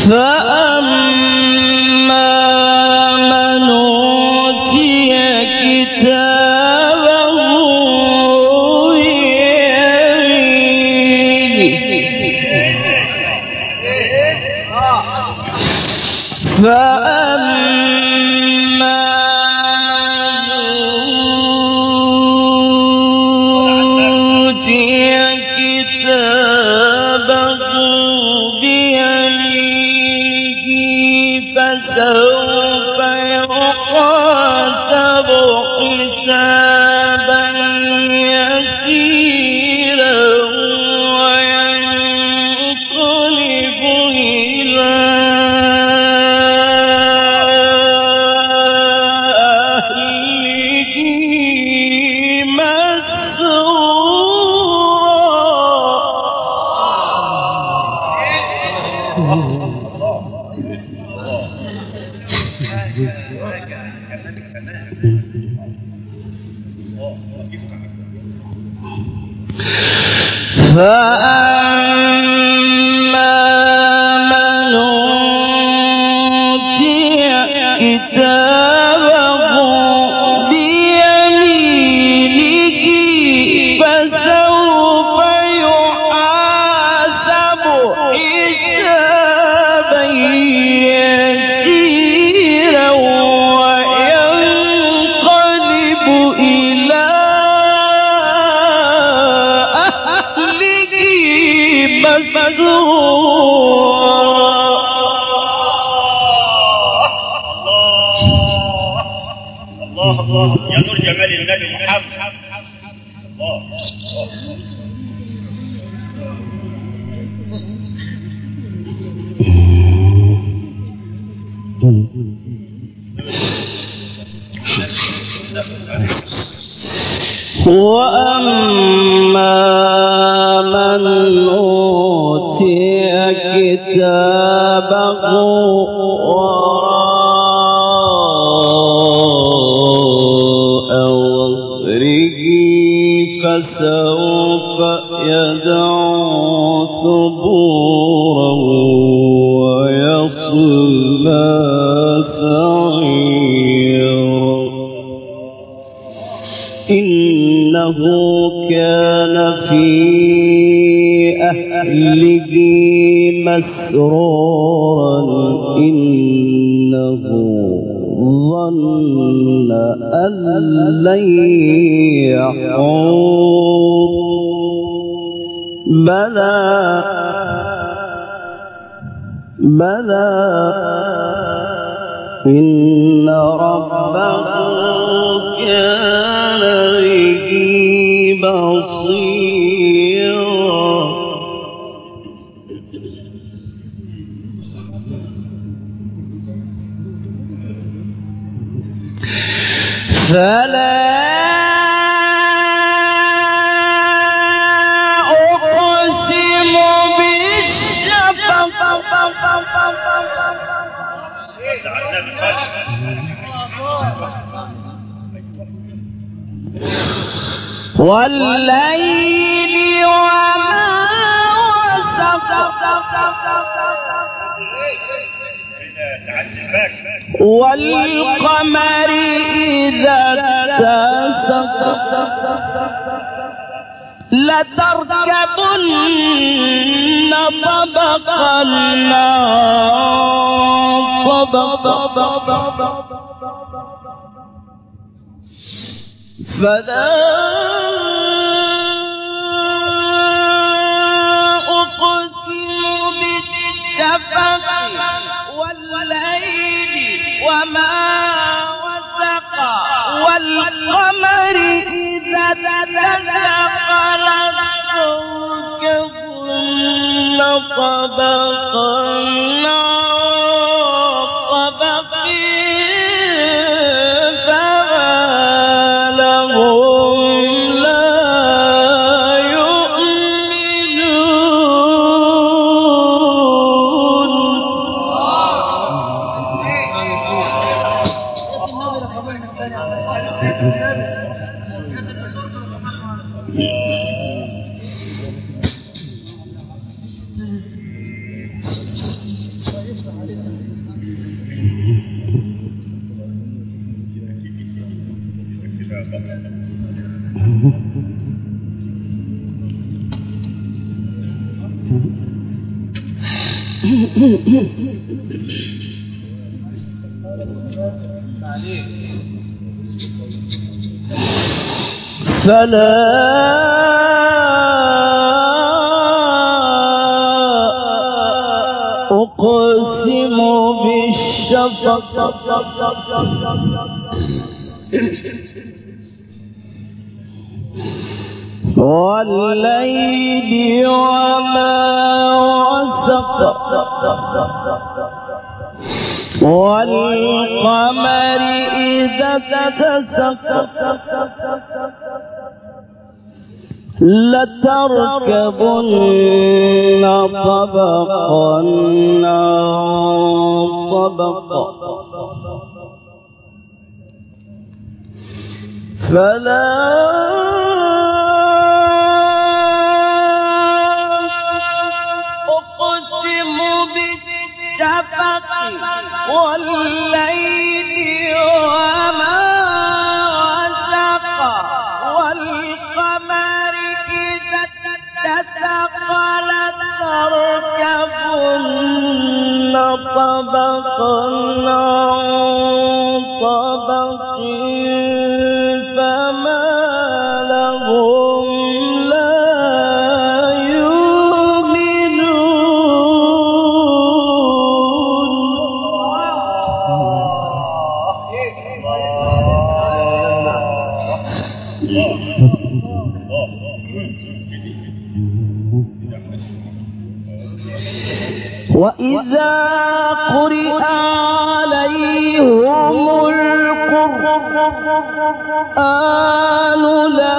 فأما من أوتي كتابه فسوف يحاسب حسابا يسيرا وينقلب إلى أهله مسرورا. فأما من أوتي كتابه بيمينه فسوف يحاسب حسابا يسيرا وينقلب إلى الله يا نور جمال النبي محمد. وأما من أوتي كتابه فسوف يدعو ثبورا ويصلى سعيرا إنه كان في أهله مسرورا إنه ظن أن لن يحور بلى إن ربه كان به بصيرا فلا أقسم بالشفق والليل وما وسق والقمر إذا اتسق لتركبن طبقا فلا أقسم بالشفق والليل وما وسق والقمر إذا اتسق لتركبن طبقا فلا أقسم بالشفق والليل وما وسق والقمر إذا اتسق لتركبن طبقا عن طبق فلا أقسم بالشفق والليل وما وسق والقمر إذا اتسق لتركبن طبقا عن طبق فما لهم لا وإذا قرئ عليهم القرآن لا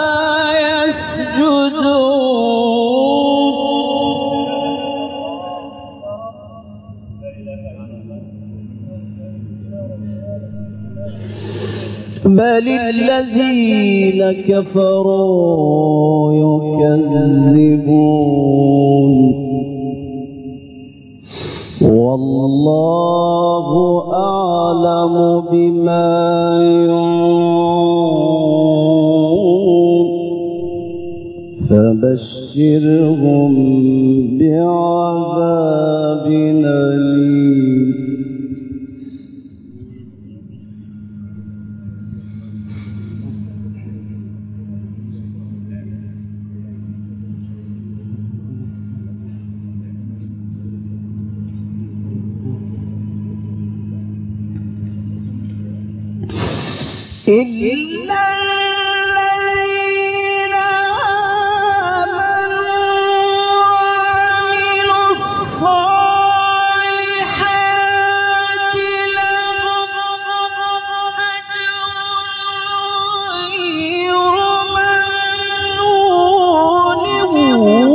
يسجدون بل الذين كفروا يكذبون والله أعلم بما يوعون فبشرهم بعذاب أليم إلا الذين آمنوا وعملوا الصالحات لهم أجر غير ممنون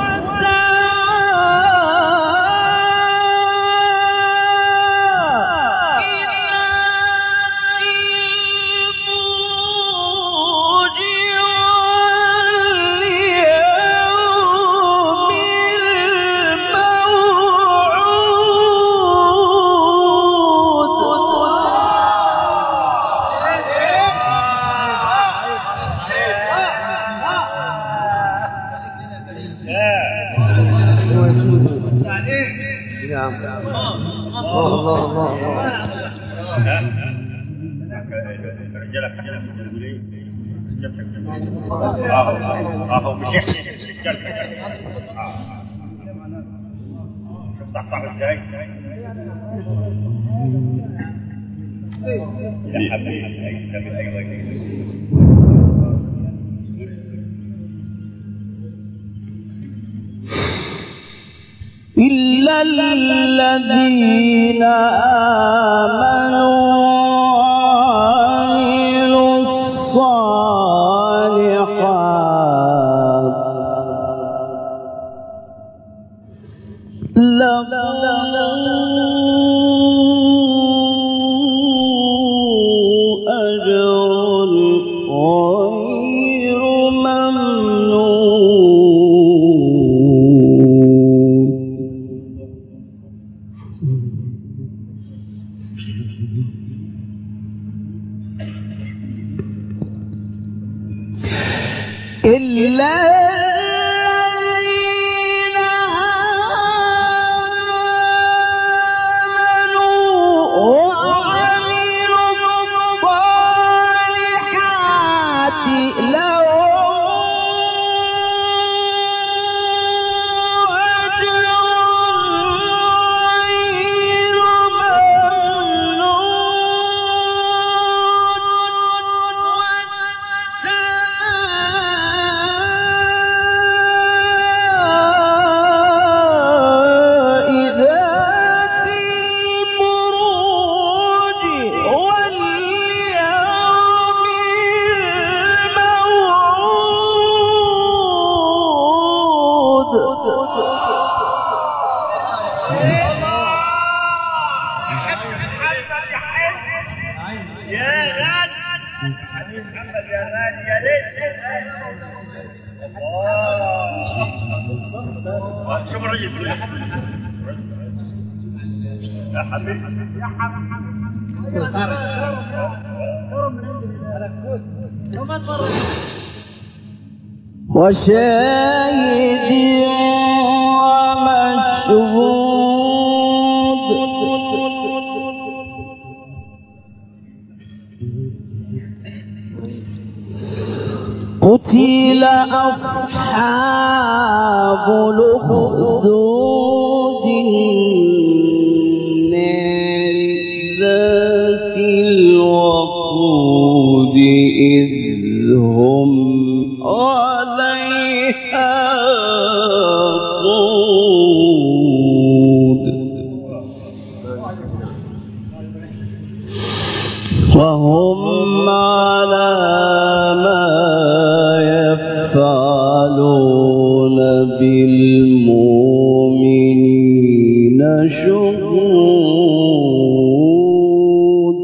إلا الذين آمنوا وعملوا الصالحات لهم أجر غير ممنون إلا الذين شوف الرجل يا حبيبي يا وشاهد ومشهود قتل أصحاب الأخدود النار ذات الوقود إذ هم عليها قعود وهم على ما يفعلون بالمؤمنين شهود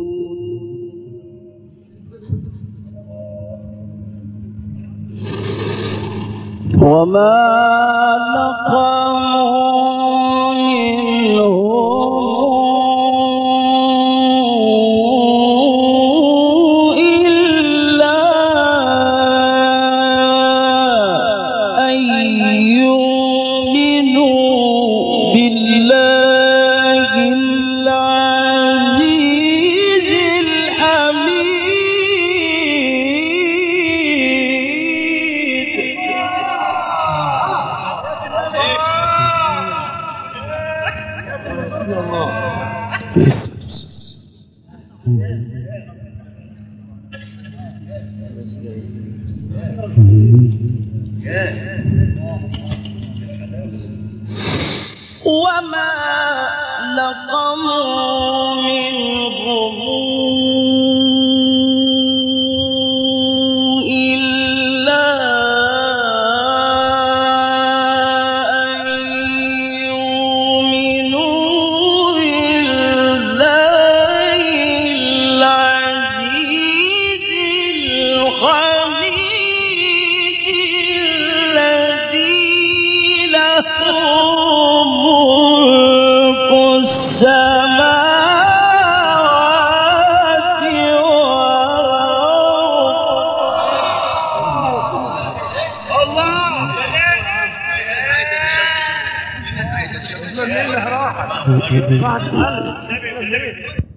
وما نقموا منهم إلا أن يؤمنوا بالله العزيز وما نقموا منهم إلا أن يؤمنوا بالله العزيز الحميد الذي له ملك السماوات والأرض. الله